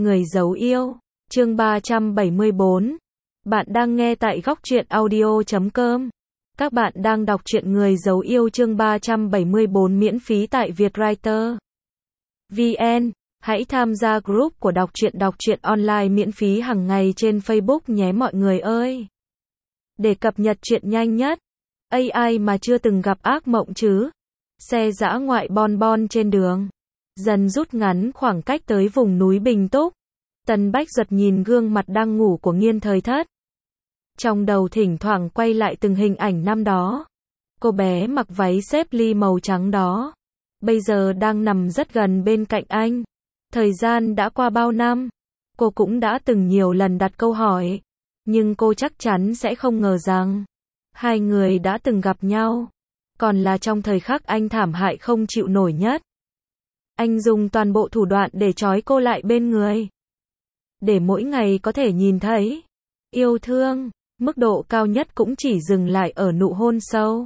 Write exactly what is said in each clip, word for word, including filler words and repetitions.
Người giấu yêu, chương ba trăm bảy mươi bốn. Bạn đang nghe tại góc truyện audio chấm com. Các bạn đang đọc truyện Người giấu yêu chương ba trăm bảy mươi bốn miễn phí tại Vietwriter vê en. Hãy tham gia group của đọc truyện đọc truyện online miễn phí hàng ngày trên Facebook nhé mọi người ơi. Để cập nhật truyện nhanh nhất. a i mà chưa từng gặp ác mộng chứ. Xe dã ngoại bon bon trên đường. Dần rút ngắn khoảng cách tới vùng núi Bình Túc. Tần Bách Duật nhìn gương mặt đang ngủ của Nghiên Thời Thất. Trong đầu thỉnh thoảng quay lại từng hình ảnh năm đó. Cô bé mặc váy xếp ly màu trắng đó. Bây giờ đang nằm rất gần bên cạnh anh. Thời gian đã qua bao năm. Cô cũng đã từng nhiều lần đặt câu hỏi. Nhưng cô chắc chắn sẽ không ngờ rằng hai người đã từng gặp nhau. Còn là trong thời khắc anh thảm hại không chịu nổi nhất. Anh dùng toàn bộ thủ đoạn để trói cô lại bên người. Để mỗi ngày có thể nhìn thấy yêu thương, mức độ cao nhất cũng chỉ dừng lại ở nụ hôn sâu.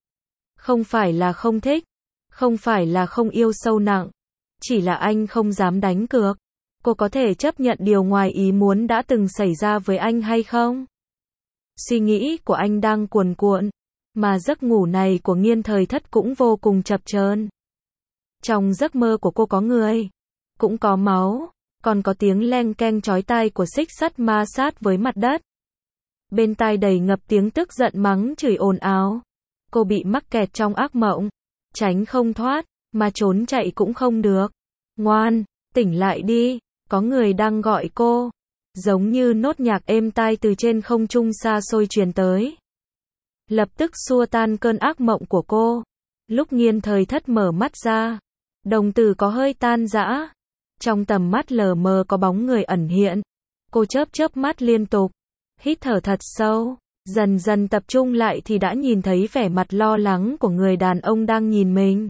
Không phải là không thích, không phải là không yêu sâu nặng, chỉ là anh không dám đánh cược. Cô có thể chấp nhận điều ngoài ý muốn đã từng xảy ra với anh hay không? Suy nghĩ của anh đang cuồn cuộn, mà giấc ngủ này của Nghiên Thời Thất cũng vô cùng chập chờn. Trong giấc mơ của cô có người, cũng có máu, còn có tiếng leng keng chói tai của xích sắt ma sát với mặt đất. Bên tai đầy ngập tiếng tức giận mắng chửi ồn ào. Cô bị mắc kẹt trong ác mộng, tránh không thoát, mà trốn chạy cũng không được. Ngoan, tỉnh lại đi, có người đang gọi cô. Giống như nốt nhạc êm tai từ trên không trung xa xôi truyền tới. Lập tức xua tan cơn ác mộng của cô. Lúc Nghiên Thời Thất mở mắt ra, đồng tử có hơi tan rã. Trong tầm mắt lờ mờ có bóng người ẩn hiện. Cô chớp chớp mắt liên tục, hít thở thật sâu, dần dần tập trung lại thì đã nhìn thấy vẻ mặt lo lắng của người đàn ông đang nhìn mình.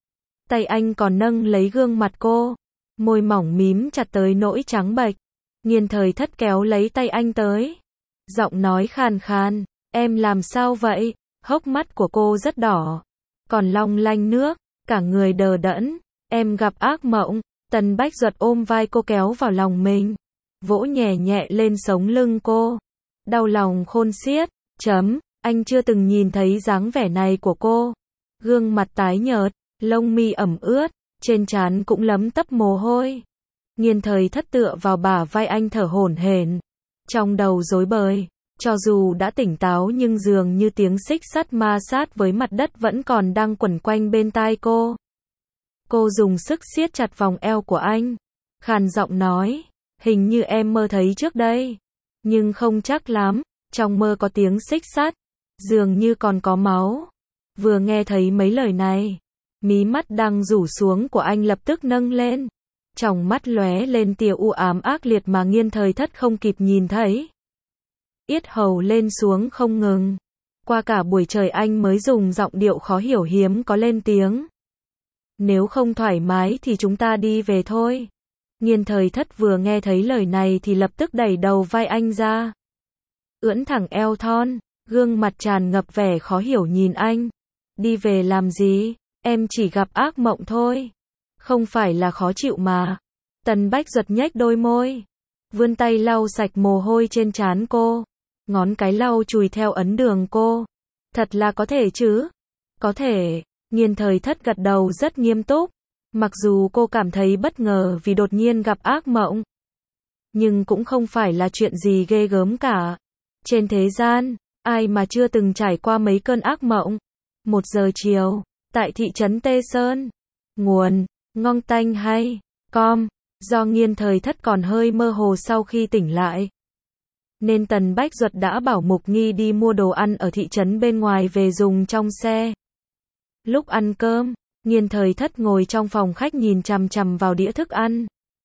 Tay anh còn nâng lấy gương mặt cô, môi mỏng mím chặt tới nỗi trắng bệch. Nghiên Thời Thất kéo lấy tay anh tới, giọng nói khàn khàn, em làm sao vậy? Hốc mắt của cô rất đỏ, còn long lanh nước, cả người đờ đẫn. Em gặp ác mộng. Tần Bách Duật ôm vai cô kéo vào lòng mình, vỗ nhẹ nhẹ lên sống lưng cô. Đau lòng khôn xiết, chấm, anh chưa từng nhìn thấy dáng vẻ này của cô. Gương mặt tái nhợt, lông mi ẩm ướt, trên trán cũng lấm tấp mồ hôi. Nghiên Thời Thất tựa vào bả vai anh thở hổn hển, trong đầu rối bời, cho dù đã tỉnh táo nhưng dường như tiếng xích sắt ma sát với mặt đất vẫn còn đang quẩn quanh bên tai cô. Cô dùng sức siết chặt vòng eo của anh, khàn giọng nói, hình như em mơ thấy trước đây, nhưng không chắc lắm, trong mơ có tiếng xích sắt, dường như còn có máu. Vừa nghe thấy mấy lời này, mí mắt đang rủ xuống của anh lập tức nâng lên, trong mắt lóe lên tia u ám ác liệt mà Nghiên Thời Thất không kịp nhìn thấy. Yết hầu lên xuống không ngừng, qua cả buổi trời anh mới dùng giọng điệu khó hiểu hiếm có lên tiếng. Nếu không thoải mái thì chúng ta đi về thôi. Nghiên Thời Thất vừa nghe thấy lời này thì lập tức đẩy đầu vai anh ra. Ưỡn thẳng eo thon, gương mặt tràn ngập vẻ khó hiểu nhìn anh. Đi về làm gì? Em chỉ gặp ác mộng thôi. Không phải là khó chịu mà. Tần Bách Duật nhếch đôi môi, vươn tay lau sạch mồ hôi trên trán cô. Ngón cái lau chùi theo ấn đường cô. Thật là có thể chứ? Có thể. Nghiên Thời Thất gật đầu rất nghiêm túc. Mặc dù cô cảm thấy bất ngờ vì đột nhiên gặp ác mộng, nhưng cũng không phải là chuyện gì ghê gớm cả. Trên thế gian, ai mà chưa từng trải qua mấy cơn ác mộng. Một giờ chiều, tại thị trấn Tê Sơn. Nguồn, Ngong Tanh hay com. Do Nghiên Thời Thất còn hơi mơ hồ sau khi tỉnh lại, nên Tần Bách Duật đã bảo Mục Nghi đi mua đồ ăn ở thị trấn bên ngoài về dùng trong xe. Lúc ăn cơm, Nghiên Thời Thất ngồi trong phòng khách nhìn chằm chằm vào đĩa thức ăn.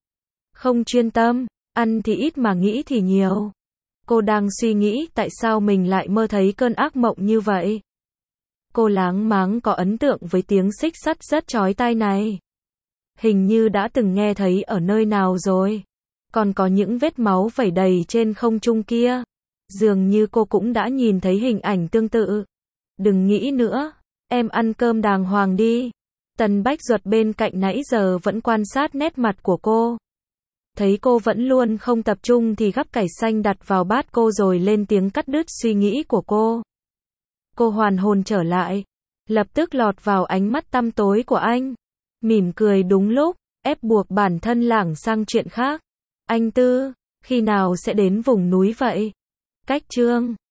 Không chuyên tâm, ăn thì ít mà nghĩ thì nhiều. Cô đang suy nghĩ tại sao mình lại mơ thấy cơn ác mộng như vậy. Cô láng máng có ấn tượng với tiếng xích sắt rất chói tai này. Hình như đã từng nghe thấy ở nơi nào rồi. Còn có những vết máu vẩy đầy trên không trung kia. Dường như cô cũng đã nhìn thấy hình ảnh tương tự. Đừng nghĩ nữa. Em ăn cơm đàng hoàng đi. Tần Bách Duật bên cạnh nãy giờ vẫn quan sát nét mặt của cô. Thấy cô vẫn luôn không tập trung thì gắp cải xanh đặt vào bát cô rồi lên tiếng cắt đứt suy nghĩ của cô. Cô hoàn hồn trở lại, lập tức lọt vào ánh mắt tăm tối của anh. Mỉm cười đúng lúc, ép buộc bản thân lảng sang chuyện khác. Anh Tư, khi nào sẽ đến vùng núi vậy? Cách Trương